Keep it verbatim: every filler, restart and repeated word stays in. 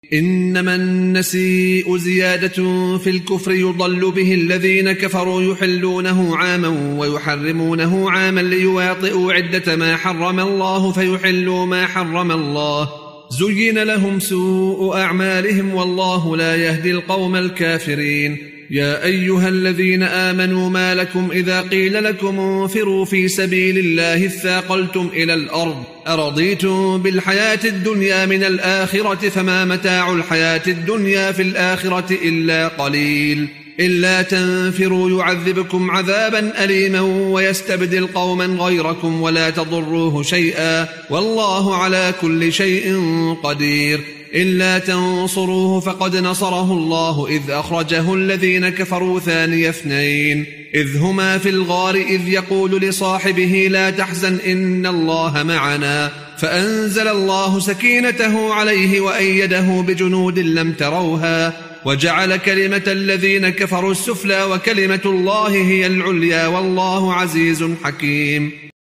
إنما النسيء زيادة في الكفر يضل به الذين كفروا يحلونه عاما ويحرمونه عاما ليواطئوا عدة ما حرم الله فيحلوا ما حرم الله زين لهم سوء أعمالهم والله لا يهدي القوم الكافرين. يا أيها الذين آمنوا ما لكم إذا قيل لكم انفروا في سبيل الله اثاقلتم إلى الأرض أرضيتم بالحياة الدنيا من الآخرة فما متاع الحياة الدنيا في الآخرة إلا قليل. إلا تنفروا يعذبكم عذابا أليما ويستبدل قوما غيركم ولا تضروه شيئا والله على كل شيء قدير. إلا تنصروه فقد نصره الله إذ أخرجه الذين كفروا ثاني اثنين إذ هما في الغار إذ يقول لصاحبه لا تحزن إن الله معنا فأنزل الله سكينته عليه وأيده بجنود لم تروها وجعل كلمة الذين كفروا السفلى وكلمة الله هي العليا والله عزيز حكيم.